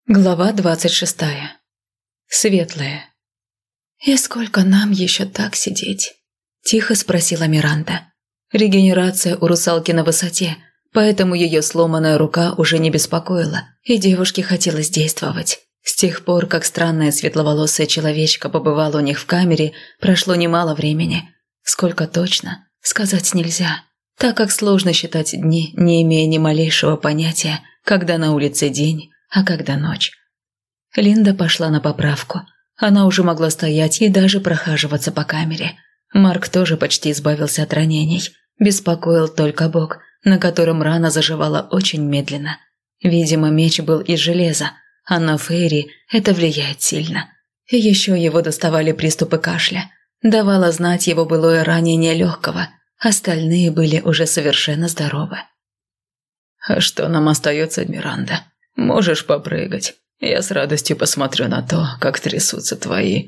Глава 26. Светлая. «И сколько нам еще так сидеть?» – тихо спросила Миранда. Регенерация у русалки на высоте, поэтому ее сломанная рука уже не беспокоила, и девушке хотелось действовать. С тех пор, как странная светловолосая человечка побывала у них в камере, прошло немало времени. Сколько точно, сказать нельзя, так как сложно считать дни, не имея ни малейшего понятия, когда на улице день, а когда ночь. Линда пошла на поправку. Она уже могла стоять и даже прохаживаться по камере. Марк тоже почти избавился от ранений. Беспокоил только бок, на котором рана заживала очень медленно. Видимо, меч был из железа, а на Фейри это влияет сильно. И еще его доставали приступы кашля. Давало знать его былое ранение легкого. Остальные были уже совершенно здоровы. «А что нам остается, Миранда? Можешь попрыгать. Я с радостью посмотрю на то, как трясутся твои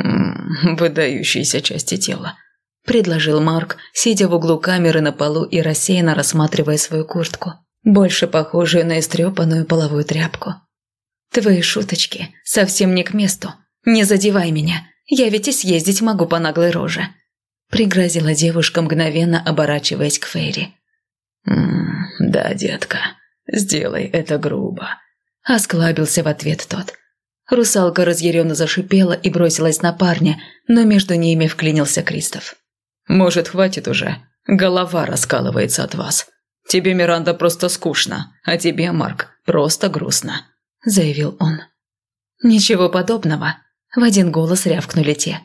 выдающиеся части тела», – предложил Марк, сидя в углу камеры на полу и рассеянно рассматривая свою куртку, больше похожую на истрепанную половую тряпку. «Твои шуточки совсем не к месту. Не задевай меня. Я ведь и съездить могу по наглой роже», – пригрозила девушка, мгновенно оборачиваясь к Фейри. «Да, детка, сделай это грубо», – осклабился в ответ тот. Русалка разъяренно зашипела и бросилась на парня, но между ними вклинился Кристоф. «Может, хватит уже? Голова раскалывается от вас. Тебе, Миранда, просто скучно, а тебе, Марк, просто грустно», – заявил он. «Ничего подобного», – в один голос рявкнули те.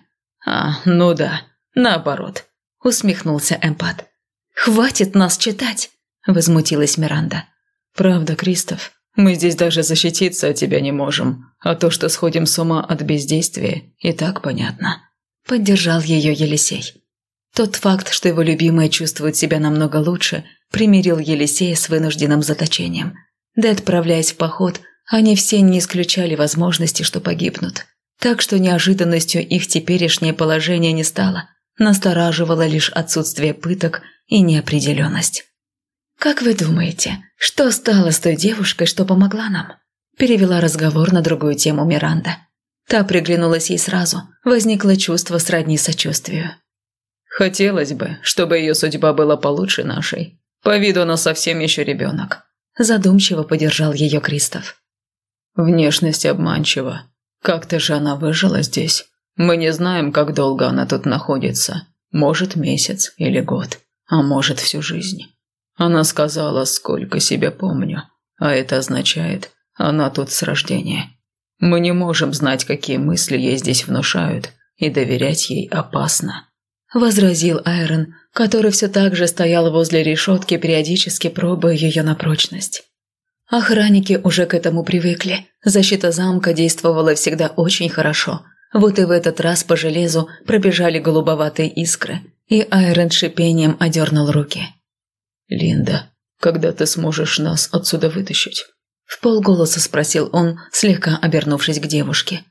Ну да, наоборот», – усмехнулся эмпат. «Хватит нас читать», – возмутилась Миранда. «Правда, Кристоф, мы здесь даже защититься от тебя не можем, а то, что сходим с ума от бездействия, и так понятно», – поддержал ее Елисей. Тот факт, что его любимая чувствует себя намного лучше, примирил Елисея с вынужденным заточением. Да, отправляясь в поход, они все не исключали возможности, что погибнут. Так что неожиданностью их теперешнее положение не стало, настораживало лишь отсутствие пыток и неопределенность. «Как вы думаете, что стало с той девушкой, что помогла нам?» Перевела разговор на другую тему Миранда. Та приглянулась ей сразу, возникло чувство сродни сочувствию. «Хотелось бы, чтобы ее судьба была получше нашей. По виду она совсем еще ребенок», – задумчиво поддержал ее Кристоф. «Внешность обманчива. Как-то же она выжила здесь. Мы не знаем, как долго она тут находится. Может, месяц или год, а может, всю жизнь. Она сказала, сколько себя помню, а это означает, она тут с рождения. Мы не можем знать, какие мысли ей здесь внушают, и доверять ей опасно», – возразил Айрон, который все так же стоял возле решетки, периодически пробуя ее на прочность. Охранники уже к этому привыкли. Защита замка действовала всегда очень хорошо. Вот и в этот раз по железу пробежали голубоватые искры, и Айрон шипением одернул руки. «Линда, когда ты сможешь нас отсюда вытащить?» – вполголоса спросил он, слегка обернувшись к девушке.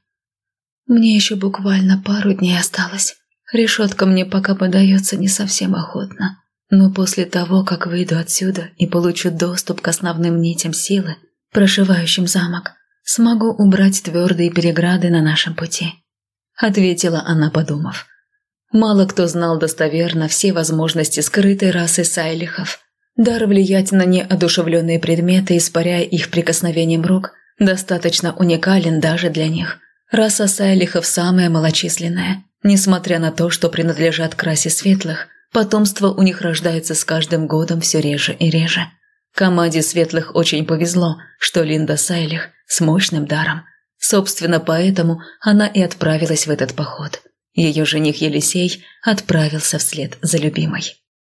«Мне еще буквально пару дней осталось. Решетка мне пока подается не совсем охотно. Но после того, как выйду отсюда и получу доступ к основным нитям силы, прошивающим замок, смогу убрать твердые преграды на нашем пути», – ответила она, подумав. Мало кто знал достоверно все возможности скрытой расы сайлихов. Дар влиять на неодушевленные предметы, испаряя их прикосновением рук, достаточно уникален даже для них. Раса сайлихов самая малочисленная. Несмотря на то, что принадлежат к расе светлых, потомство у них рождается с каждым годом все реже и реже. Команде светлых очень повезло, что Линда Сайлих с мощным даром. Собственно, поэтому она и отправилась в этот поход. Ее жених Елисей отправился вслед за любимой.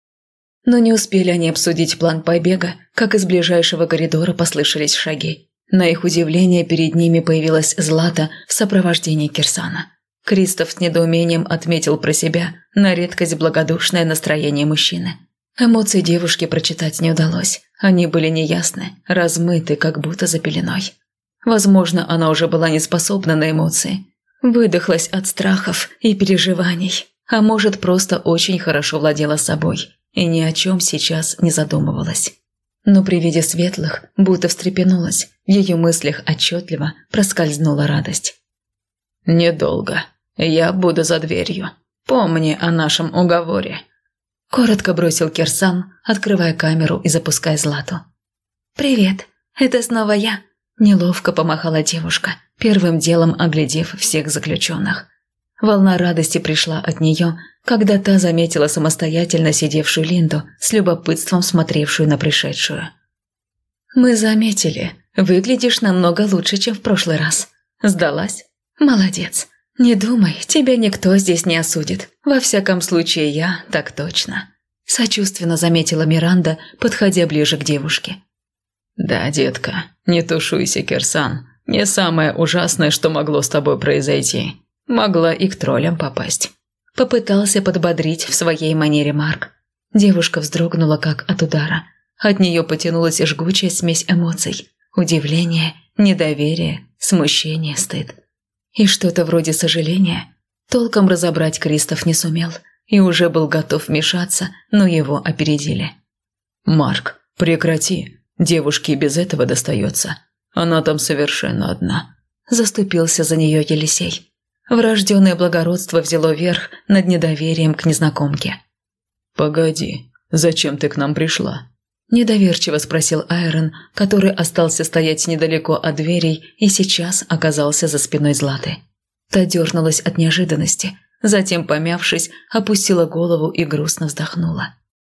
Но не успели они обсудить план побега, как из ближайшего коридора послышались шаги. На их удивление перед ними появилась Злата в сопровождении Кирсана. Кристоф с недоумением отметил про себя на редкость благодушное настроение мужчины. Эмоции девушки прочитать не удалось. Они были неясны, размыты, как будто за пеленой. Возможно, она уже была не способна на эмоции. Выдохлась от страхов и переживаний, а может, просто очень хорошо владела собой и ни о чем сейчас не задумывалась. Но при виде светлых будто встрепенулась, в ее мыслях отчетливо проскользнула радость. «Недолго. Я буду за дверью. Помни о нашем уговоре», – коротко бросил Кирсан, открывая камеру и запуская Злату. «Привет, это снова я», – неловко помахала девушка, первым делом оглядев всех заключенных. Волна радости пришла от нее, когда та заметила самостоятельно сидевшую Линду, с любопытством смотревшую на пришедшую. «Мы заметили, выглядишь намного лучше, чем в прошлый раз. Сдалась? Молодец. Не думай, тебя никто здесь не осудит. Во всяком случае, я так точно», – сочувственно заметила Миранда, подходя ближе к девушке. «Да, детка, не тушуйся, Кирсан. Не самое ужасное, что могло с тобой произойти. Могла и к троллям попасть». Попытался подбодрить в своей манере Марк. Девушка вздрогнула, как от удара. От нее потянулась жгучая смесь эмоций. Удивление, недоверие, смущение, стыд. И что-то вроде сожаления. Толком разобрать Кристоф не сумел. И уже был готов вмешаться, но его опередили. «Марк, прекрати. Девушке и без этого достается. Она там совершенно одна». Заступился за нее Елисей. Врожденное благородство взяло верх над недоверием к незнакомке. «Погоди, зачем ты к нам пришла?» Недоверчиво спросил Айрон, который остался стоять недалеко от дверей и сейчас оказался за спиной Златы. Та дернулась от неожиданности, затем, помявшись, опустила голову и грустно вздохнула.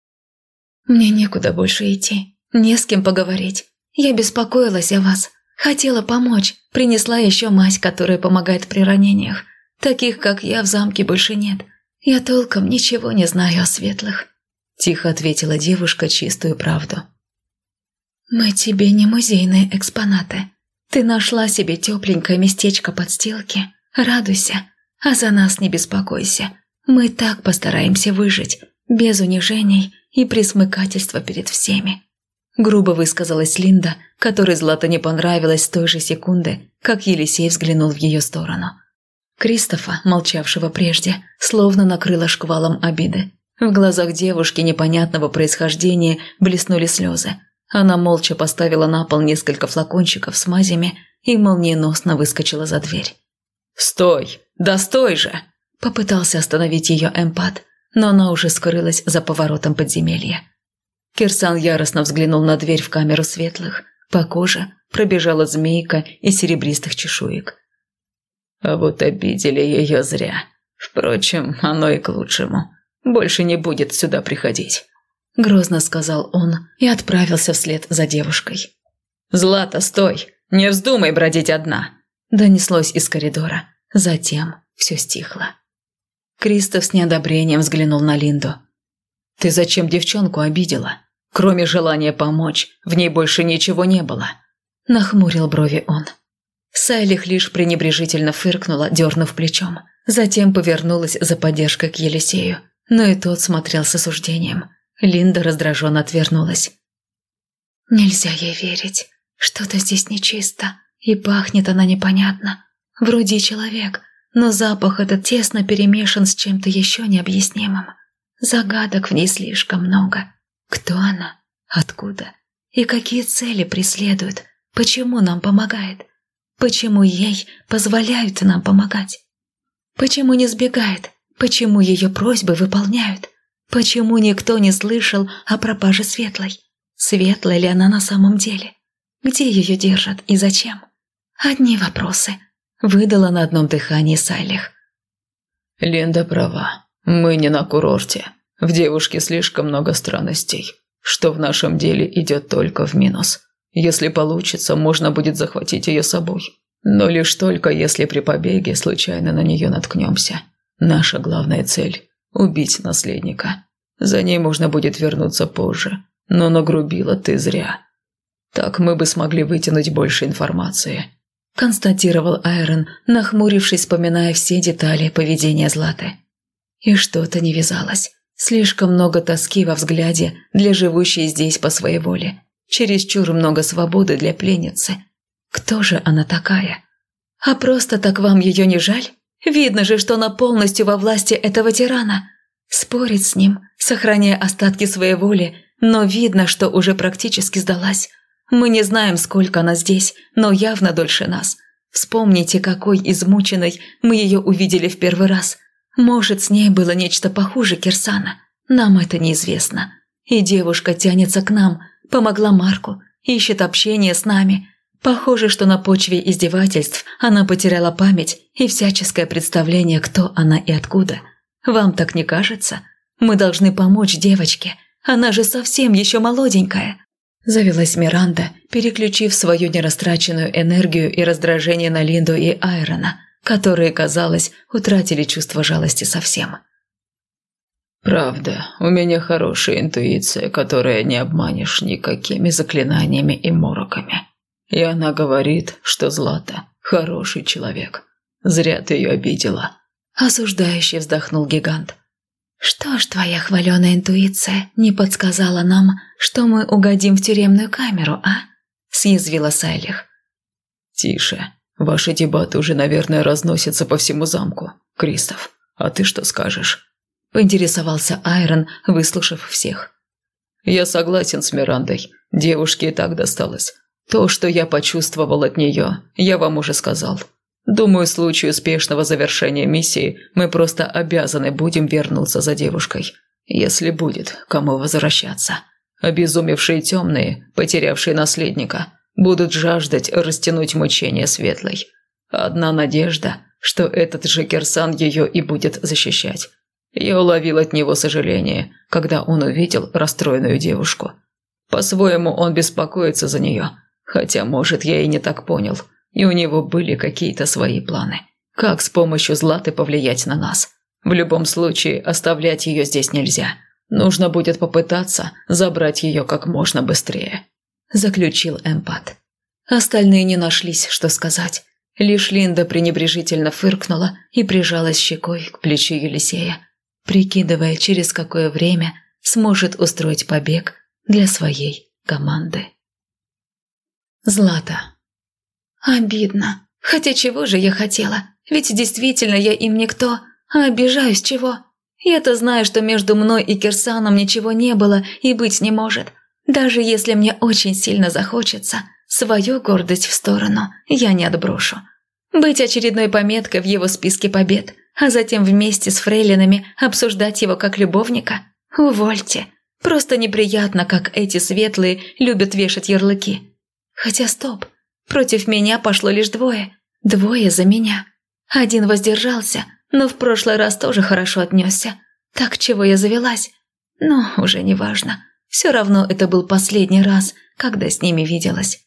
«Мне некуда больше идти, не с кем поговорить. Я беспокоилась о вас. Хотела помочь, принесла еще мазь, которая помогает при ранениях. Таких, как я, в замке больше нет. Я толком ничего не знаю о светлых», – тихо ответила девушка чистую правду. «Мы тебе не музейные экспонаты. Ты нашла себе тепленькое местечко подстилки. Радуйся, а за нас не беспокойся. Мы так постараемся выжить, без унижений и присмыкательства перед всеми». Грубо высказалась Линда, которой Злата не понравилось с той же секунды, как Елисей взглянул в ее сторону. Кристофа, молчавшего прежде, словно накрыло шквалом обиды. В глазах девушки непонятного происхождения блеснули слезы. Она молча поставила на пол несколько флакончиков с мазями и молниеносно выскочила за дверь. «Стой! Да стой же!» – попытался остановить ее эмпат, но она уже скрылась за поворотом подземелья. Кирсан яростно взглянул на дверь в камеру светлых. По коже пробежала змейка из серебристых чешуек. А вот обидели ее зря. Впрочем, оно и к лучшему. Больше не будет сюда приходить. Грозно сказал он и отправился вслед за девушкой. «Злата, стой! Не вздумай бродить одна!» Донеслось из коридора. Затем все стихло. Кристоф с неодобрением взглянул на Линду. «Ты зачем девчонку обидела? Кроме желания помочь, в ней больше ничего не было», – нахмурил брови он. Сайлих лишь пренебрежительно фыркнула, дернув плечом. Затем повернулась за поддержкой к Елисею, но и тот смотрел с осуждением. Линда раздраженно отвернулась. «Нельзя ей верить. Что-то здесь нечисто, и пахнет она непонятно. Вроде человек, но запах этот тесно перемешан с чем-то еще необъяснимым. Загадок в ней слишком много. Кто она? Откуда? И какие цели преследует? Почему нам помогает? Почему ей позволяют нам помогать? Почему не сбегает? Почему ее просьбы выполняют? Почему никто не слышал о пропаже Светлой? Светлая ли она на самом деле? Где ее держат и зачем? Одни вопросы. Выдала на одном дыхании Сайлих. Линда права. Мы не на курорте. В девушке слишком много странностей, что в нашем деле идет только в минус. Если получится, можно будет захватить ее с собой. Но лишь только если при побеге случайно на нее наткнемся. Наша главная цель – убить наследника. За ней можно будет вернуться позже, но нагрубила ты зря. Так мы бы смогли вытянуть больше информации», – констатировал Айрон, нахмурившись, вспоминая все детали поведения Златы. И что-то не вязалось. Слишком много тоски во взгляде для живущей здесь по своей воле. Чересчур много свободы для пленницы. Кто же она такая? А просто так вам ее не жаль? Видно же, что она полностью во власти этого тирана. Спорить с ним, сохраняя остатки своей воли, но видно, что уже практически сдалась. Мы не знаем, сколько она здесь, но явно дольше нас. Вспомните, какой измученной мы ее увидели в первый раз. Может, с ней было нечто похуже Кирсана. Нам это неизвестно. И девушка тянется к нам, помогла Марку, ищет общение с нами. Похоже, что на почве издевательств она потеряла память и всяческое представление, кто она и откуда. Вам так не кажется? Мы должны помочь девочке. Она же совсем еще молоденькая. Завелась Миранда, переключив свою нерастраченную энергию и раздражение на Линду и Айрона, которые, казалось, утратили чувство жалости совсем. «Правда, у меня хорошая интуиция, которая не обманешь никакими заклинаниями и мороками. И она говорит, что Злата – хороший человек. Зря ты ее обидела». Осуждающе вздохнул гигант. «Что ж твоя хваленая интуиция не подсказала нам, что мы угодим в тюремную камеру, а?» – съязвила Сайлих. «Тише. Ваши дебаты уже, наверное, разносятся по всему замку. Кристоф, а ты что скажешь?» – поинтересовался Айрон, выслушав всех. «Я согласен с Мирандой. Девушке и так досталось. То, что я почувствовал от нее, я вам уже сказал. Думаю, в случае успешного завершения миссии мы просто обязаны будем вернуться за девушкой, если будет кому возвращаться. Обезумевшие темные, потерявшие наследника, будут жаждать растянуть мучения Светлой. Одна надежда, что этот же Кирсан ее и будет защищать. Я уловил от него сожаление, когда он увидел расстроенную девушку. По-своему он беспокоится за нее, хотя, может, я и не так понял». И у него были какие-то свои планы. Как с помощью Златы повлиять на нас? В любом случае, оставлять ее здесь нельзя. Нужно будет попытаться забрать ее как можно быстрее», – заключил эмпат. Остальные не нашлись, что сказать. Лишь Линда пренебрежительно фыркнула и прижалась щекой к плечу Елисея, прикидывая, через какое время сможет устроить побег для своей команды. Злата. Обидно. Хотя чего же я хотела? Ведь действительно я им никто. А обижаюсь чего? Я-то знаю, что между мной и Кирсаном ничего не было и быть не может. Даже если мне очень сильно захочется, свою гордость в сторону я не отброшу. Быть очередной пометкой в его списке побед, а затем вместе с фрейлинами обсуждать его как любовника? Увольте. Просто неприятно, как эти светлые любят вешать ярлыки. Хотя стоп. Против меня пошло лишь двое. Двое за меня. Один воздержался, но в прошлый раз тоже хорошо отнесся. Так чего я завелась? Но уже не важно. Все равно это был последний раз, когда с ними виделась.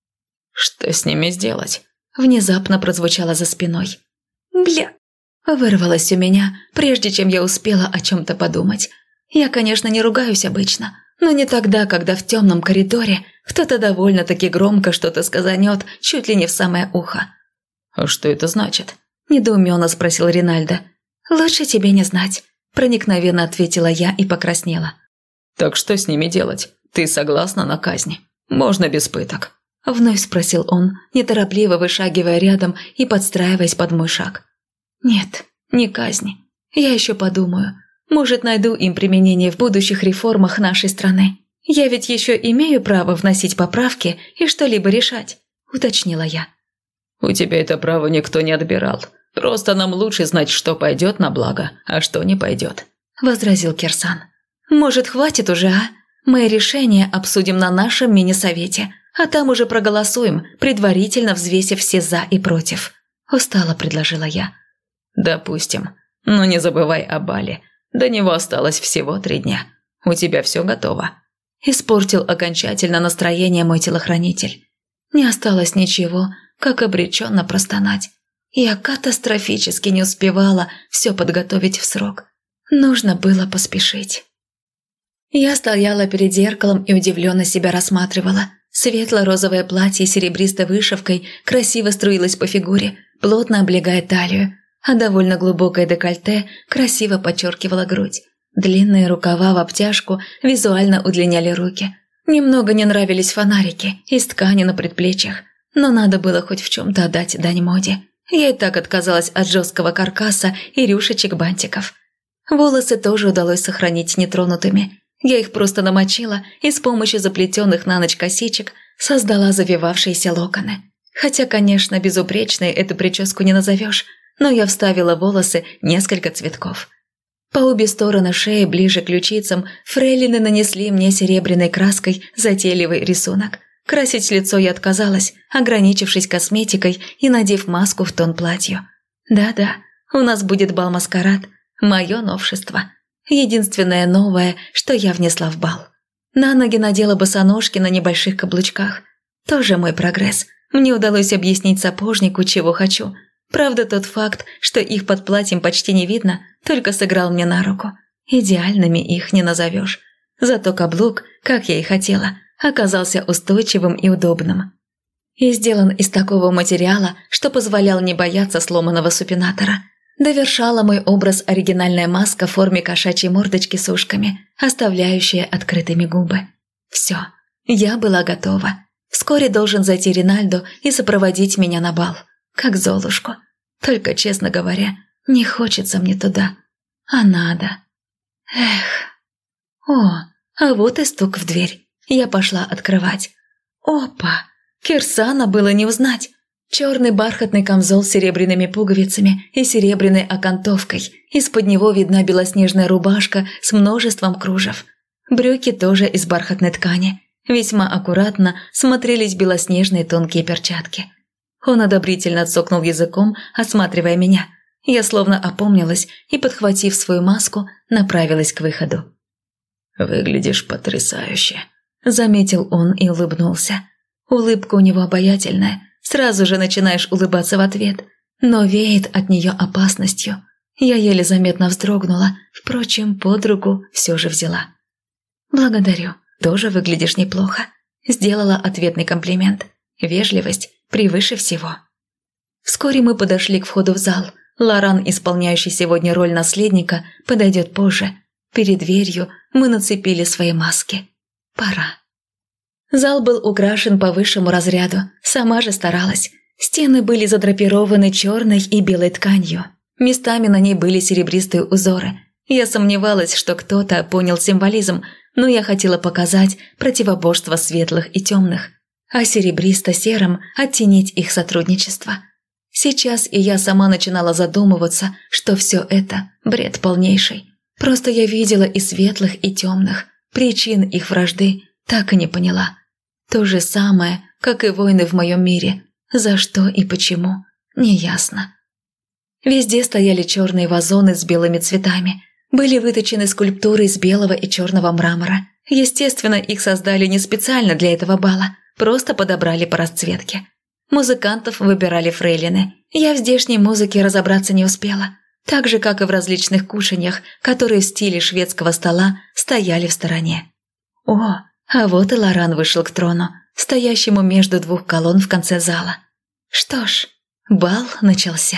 «Что с ними сделать?» Внезапно прозвучало за спиной. «Бля!» Вырвалось у меня, прежде чем я успела о чем-то подумать. Я, конечно, не ругаюсь обычно, но не тогда, когда в темном коридоре кто-то довольно-таки громко что-то сказанет, чуть ли не в самое ухо. «А что это значит?» – недоуменно спросил Ринальдо. «Лучше тебе не знать», – проникновенно ответила я и покраснела. «Так что с ними делать? Ты согласна на казнь? Можно без пыток?» – вновь спросил он, неторопливо вышагивая рядом и подстраиваясь под мой шаг. «Нет, не казни. Я еще подумаю. Может, найду им применение в будущих реформах нашей страны. Я ведь еще имею право вносить поправки и что-либо решать», – уточнила я. «У тебя это право никто не отбирал. Просто нам лучше знать, что пойдет на благо, а что не пойдет», – возразил Кирсан. «Может, хватит уже, а? Мы решение обсудим на нашем мини-совете, а там уже проголосуем, предварительно взвесив все «за» и «против», – устало предложила я. «Допустим. Но не забывай о бале. До него осталось всего 3 дня. У тебя все готово». Испортил окончательно настроение мой телохранитель. Не осталось ничего, как обреченно простонать. Я катастрофически не успевала все подготовить в срок. Нужно было поспешить. Я стояла перед зеркалом и удивленно себя рассматривала. Светло-розовое платье с серебристой вышивкой красиво струилось по фигуре, плотно облегая талию, а довольно глубокое декольте красиво подчеркивало грудь. Длинные рукава в обтяжку визуально удлиняли руки. Немного не нравились фонарики из ткани на предплечьях, но надо было хоть в чем-то отдать дань моде. Я и так отказалась от жесткого каркаса и рюшечек-бантиков. Волосы тоже удалось сохранить нетронутыми. Я их просто намочила и с помощью заплетенных на ночь косичек создала завивавшиеся локоны. Хотя, конечно, безупречной эту прическу не назовешь, но я вставила в волосы несколько цветков. По обе стороны шеи, ближе к ключицам, фрейлины нанесли мне серебряной краской затейливый рисунок. Красить лицо я отказалась, ограничившись косметикой и надев маску в тон платью. Да-да, у нас будет бал-маскарад, мое новшество. Единственное новое, что я внесла в бал. На ноги надела босоножки на небольших каблучках. Тоже мой прогресс. Мне удалось объяснить сапожнику, чего хочу. Правда, тот факт, что их под платьем почти не видно, только сыграл мне на руку. Идеальными их не назовешь. Зато каблук, как я и хотела, оказался устойчивым и удобным. И сделан из такого материала, что позволял не бояться сломанного супинатора. Довершала мой образ оригинальная маска в форме кошачьей мордочки с ушками, оставляющая открытыми губы. Все, я была готова. Вскоре должен зайти Ринальдо и сопроводить меня на бал, как Золушку. Только, честно говоря, не хочется мне туда, а надо. Эх. А вот и стук в дверь. Я пошла открывать. Опа! Кирсана было не узнать. Черный бархатный камзол с серебряными пуговицами и серебряной окантовкой. Из-под него видна белоснежная рубашка с множеством кружев. Брюки тоже из бархатной ткани. Весьма аккуратно смотрелись белоснежные тонкие перчатки. Он одобрительно цокнул языком, осматривая меня. Я словно опомнилась и, подхватив свою маску, направилась к выходу. «Выглядишь потрясающе», – заметил он и улыбнулся. Улыбка у него обаятельная, сразу же начинаешь улыбаться в ответ, но веет от нее опасностью. Я еле заметно вздрогнула, впрочем, под руку все же взяла. «Благодарю, тоже выглядишь неплохо», – сделала ответный комплимент. Вежливость превыше всего. Вскоре мы подошли к входу в зал. Лоран, исполняющий сегодня роль наследника, подойдет позже. Перед дверью мы нацепили свои маски. Пора. Зал был украшен по высшему разряду, сама же старалась. Стены были задрапированы черной и белой тканью. Местами на ней были серебристые узоры. Я сомневалась, что кто-то понял символизм, но я хотела показать противоборство светлых и темных, а серебристо-серым оттенить их сотрудничество. Сейчас и я сама начинала задумываться, что все это бред полнейший. Просто я видела и светлых, и темных. Причин их вражды так и не поняла. То же самое, как и войны в моем мире. За что и почему, неясно. Везде стояли черные вазоны с белыми цветами. Были выточены скульптуры из белого и черного мрамора. Естественно, их создали не специально для этого бала, просто подобрали по расцветке. Музыкантов выбирали фрейлины. Я в здешней музыке разобраться не успела. Так же, как и в различных кушаньях, которые в стиле шведского стола стояли в стороне. А вот и Лоран вышел к трону, стоящему между двух колонн в конце зала. Что ж, бал начался.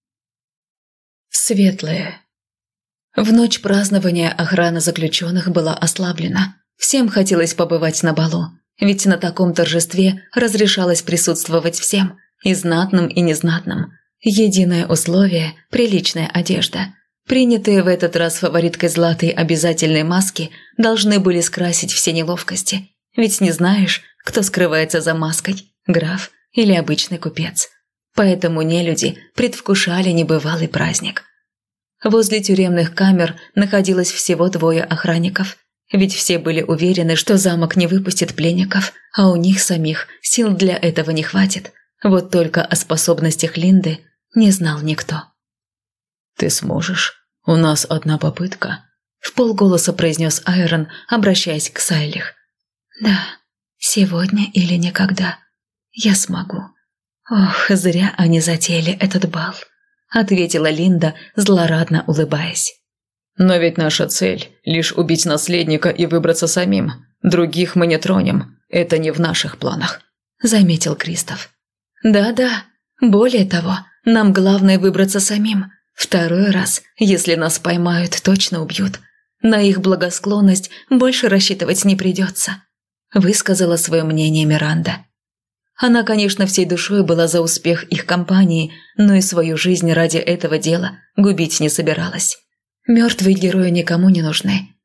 Светлые. В ночь празднования охрана заключенных была ослаблена. Всем хотелось побывать на балу, ведь на таком торжестве разрешалось присутствовать всем, и знатным, и незнатным. Единое условие – приличная одежда. Принятые в этот раз фавориткой Златой обязательные маски должны были скрасить все неловкости, ведь не знаешь, кто скрывается за маской – граф или обычный купец. Поэтому нелюди предвкушали небывалый праздник. Возле тюремных камер находилось всего 2 охранников, ведь все были уверены, что замок не выпустит пленников, а у них самих сил для этого не хватит. Вот только о способностях Линды не знал никто. «Ты сможешь? У нас одна попытка», – вполголоса произнес Айрон, обращаясь к Сайлих. «Да, сегодня или никогда. Я смогу. Ох, зря они затеяли этот бал», – ответила Линда, злорадно улыбаясь. «Но ведь наша цель – лишь убить наследника и выбраться самим. Других мы не тронем. Это не в наших планах», – заметил Кристоф. «Да-да, более того, нам главное выбраться самим. Второй раз, если нас поймают, точно убьют. На их благосклонность больше рассчитывать не придется», – высказала свое мнение Миранда. Она, конечно, всей душой была за успех их компании, но и свою жизнь ради этого дела губить не собиралась. Мертвые герои никому не нужны.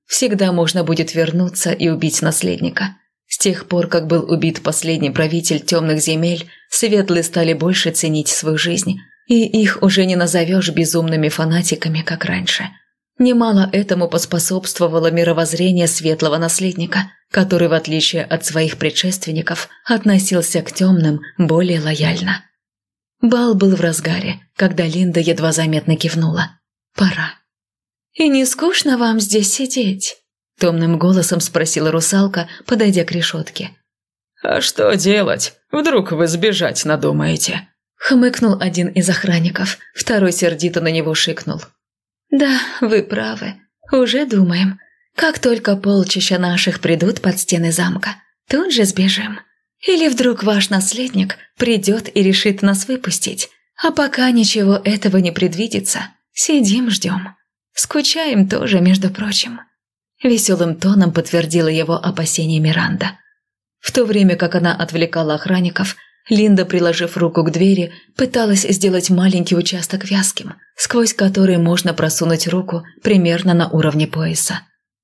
Всегда можно будет вернуться и убить наследника. С тех пор, как был убит последний правитель темных земель, светлые стали больше ценить свою жизнь, и их уже не назовешь безумными фанатиками, как раньше. Немало этому поспособствовало мировоззрение светлого наследника, который, в отличие от своих предшественников, относился к темным более лояльно. Бал был в разгаре, когда Линда едва заметно кивнула. «Пора». «И не скучно вам здесь сидеть?» – томным голосом спросила русалка, подойдя к решетке. «А что делать? Вдруг вы сбежать надумаете?» – хмыкнул один из охранников, второй сердито на него шикнул. «Да, вы правы. Уже думаем. Как только полчища наших придут под стены замка, тут же сбежим. Или вдруг ваш наследник придет и решит нас выпустить, а пока ничего этого не предвидится, сидим ждем. Скучаем тоже, между прочим». Веселым тоном подтвердила его опасение Миранда. В то время как она отвлекала охранников, Линда, приложив руку к двери, пыталась сделать маленький участок вязким, сквозь который можно просунуть руку примерно на уровне пояса.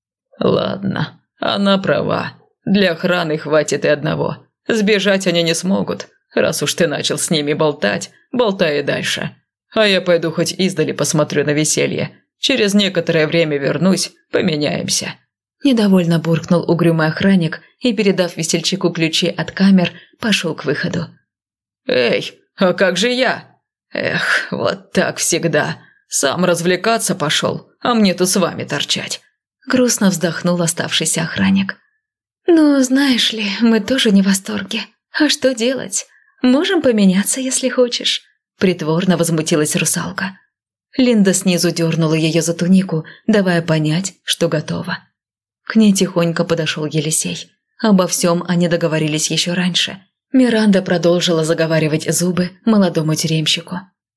«Ладно, она права. Для охраны хватит и одного. Сбежать они не смогут. Раз уж ты начал с ними болтать, болтай и дальше. А я пойду хоть издали посмотрю на веселье. Через некоторое время вернусь, поменяемся». Недовольно буркнул угрюмый охранник и, передав весельчаку ключи от камер, пошел к выходу. «Эй, а как же я? Эх, вот так всегда. Сам развлекаться пошел, а мне тут с вами торчать». Грустно вздохнул оставшийся охранник. «Ну, знаешь ли, мы тоже не в восторге. А что делать? Можем поменяться, если хочешь», – притворно возмутилась русалка. Линда снизу дернула ее за тунику, давая понять, что готова. К ней тихонько подошел Елисей. Обо всем они договорились еще раньше. Миранда продолжила заговаривать зубы молодому тюремщику.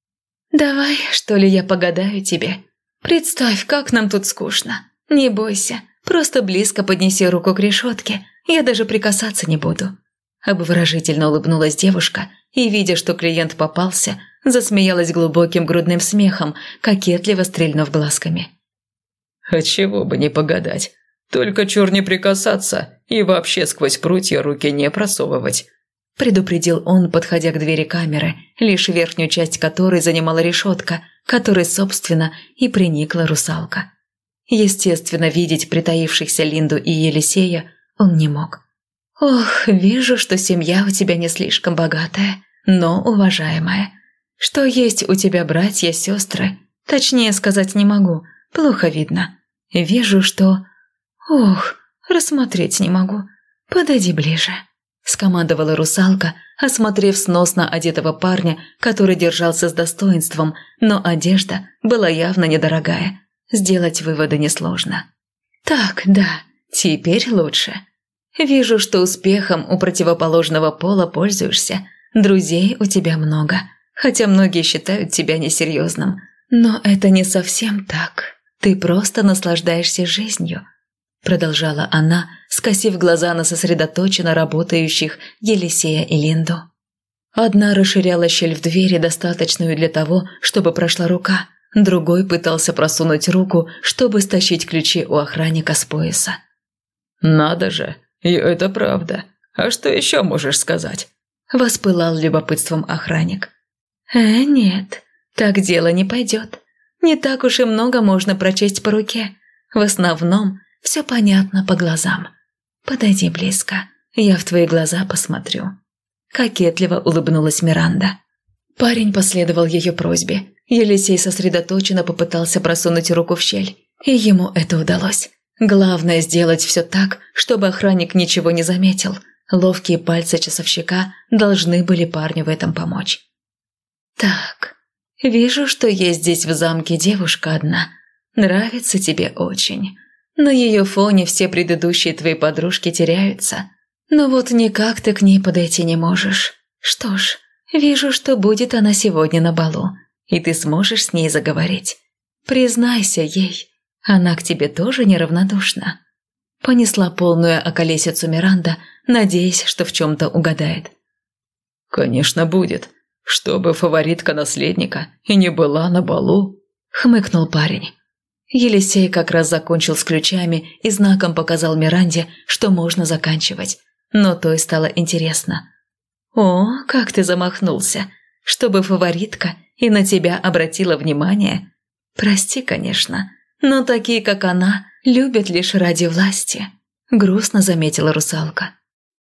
«Давай, что ли, я погадаю тебе? Представь, как нам тут скучно. Не бойся, просто близко поднеси руку к решетке, я даже прикасаться не буду». Обворожительно улыбнулась девушка и, видя, что клиент попался, засмеялась глубоким грудным смехом, кокетливо стрельнув глазками. «А чего бы не погадать? Только чур не прикасаться и вообще сквозь прутья руки не просовывать», – предупредил он, подходя к двери камеры, лишь верхнюю часть которой занимала решетка, которой, собственно, и приникла русалка. Естественно, видеть притаившихся Линду и Елисея он не мог. «Ох, вижу, что семья у тебя не слишком богатая, но уважаемая. Что есть у тебя братья, сестры? Точнее сказать не могу, плохо видно. Вижу, что... Ох, рассмотреть не могу. Подойди ближе», – скомандовала русалка, осмотрев сносно одетого парня, который держался с достоинством, но одежда была явно недорогая. Сделать выводы несложно. «Так, да, теперь лучше. Вижу, что успехом у противоположного пола пользуешься. Друзей у тебя много, хотя многие считают тебя несерьезным. Но это не совсем так. Ты просто наслаждаешься жизнью», – продолжала она, скосив глаза на сосредоточенно работающих Елисея и Линду. Одна расширяла щель в двери, достаточную для того, чтобы прошла рука, другой пытался просунуть руку, чтобы стащить ключи у охранника с пояса. «Надо же, и это правда. А что еще можешь сказать?» – воспылал любопытством охранник. Нет, так дело не пойдет. Не так уж и много можно прочесть по руке. В основном все понятно по глазам. Подойди близко, я в твои глаза посмотрю». Кокетливо улыбнулась Миранда. Парень последовал ее просьбе. Елисей сосредоточенно попытался просунуть руку в щель, и ему это удалось. Главное сделать все так, чтобы охранник ничего не заметил. Ловкие пальцы часовщика должны были парню в этом помочь. «Так, вижу, что есть здесь в замке девушка одна. Нравится тебе очень. На ее фоне все предыдущие твои подружки теряются. Но вот никак ты к ней подойти не можешь. Что ж, вижу, что будет она сегодня на балу, и ты сможешь с ней заговорить. Признайся ей, она к тебе тоже неравнодушна». Понесла полную околесицу Миранда, надеясь, что в чем-то угадает. «Конечно будет. Чтобы фаворитка наследника и не была на балу», – хмыкнул парень. Елисей как раз закончил с ключами и знаком показал Миранде, что можно заканчивать. Но той стало интересно. «О, как ты замахнулся! Чтобы фаворитка и на тебя обратила внимание? Прости, конечно, но такие, как она, любят лишь ради власти», – грустно заметила русалка.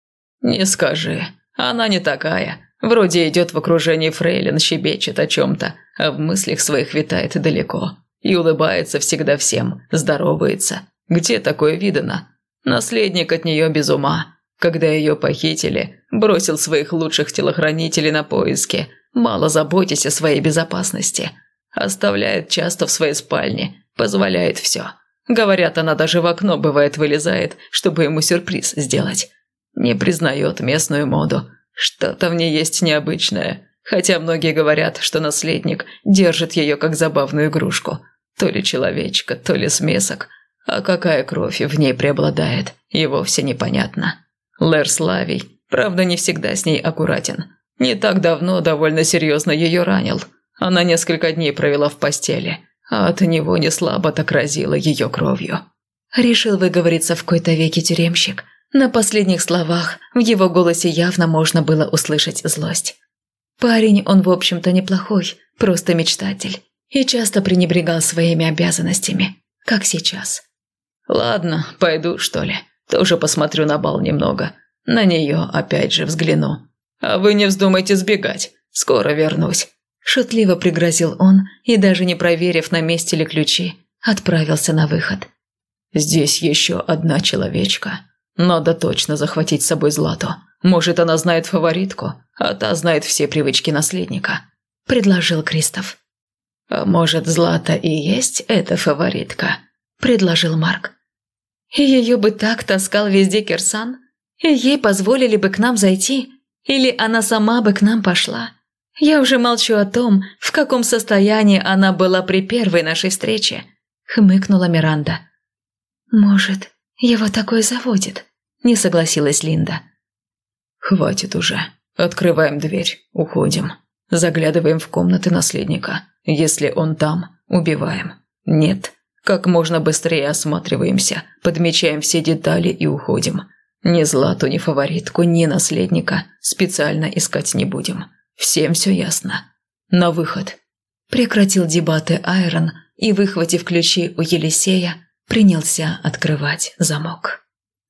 «Не скажи, она не такая. Вроде идет в окружении фрейлин, щебечет о чем-то, а в мыслях своих витает далеко. И улыбается всегда всем, здоровается. Где такое видано? Наследник от нее без ума. Когда ее похитили, бросил своих лучших телохранителей на поиски, мало заботясь о своей безопасности. Оставляет часто в своей спальне, позволяет все. Говорят, она даже в окно бывает вылезает, чтобы ему сюрприз сделать. Не признает местную моду. Что-то в ней есть необычное. Хотя многие говорят, что наследник держит ее как забавную игрушку. То ли человечка, то ли смесок. А какая кровь в ней преобладает, и вовсе непонятно. Лэр Славий, правда, не всегда с ней аккуратен. Не так давно довольно серьезно ее ранил. Она несколько дней провела в постели, а от него не слабо так разило ее кровью. Решил выговориться в кои-то веки тюремщик. На последних словах в его голосе явно можно было услышать злость. Парень он, в общем-то, неплохой, просто мечтатель. И часто пренебрегал своими обязанностями, как сейчас. «Ладно, пойду, что ли. Тоже посмотрю на бал немного. На нее опять же взгляну. А вы не вздумайте сбегать. Скоро вернусь». Шутливо пригрозил он и, даже не проверив, на месте ли ключи, отправился на выход. «Здесь еще одна человечка. Надо точно захватить с собой Злату. Может, она знает фаворитку, а та знает все привычки наследника», – предложил Кристоф. «А может, Злата и есть эта фаворитка?» – предложил Марк. «И ее бы так таскал везде Кирсан? И ей позволили бы к нам зайти? Или она сама бы к нам пошла? Я уже молчу о том, в каком состоянии она была при первой нашей встрече», – хмыкнула Миранда. «Может, его такое заводит?» – не согласилась Линда. «Хватит уже. Открываем дверь, уходим. Заглядываем в комнаты наследника. Если он там, убиваем. Нет, как можно быстрее осматриваемся, подмечаем все детали и уходим. Ни Злату, ни фаворитку, ни наследника специально искать не будем. Всем все ясно. На выход». Прекратил дебаты Айрон и, выхватив ключи у Елисея, принялся открывать замок.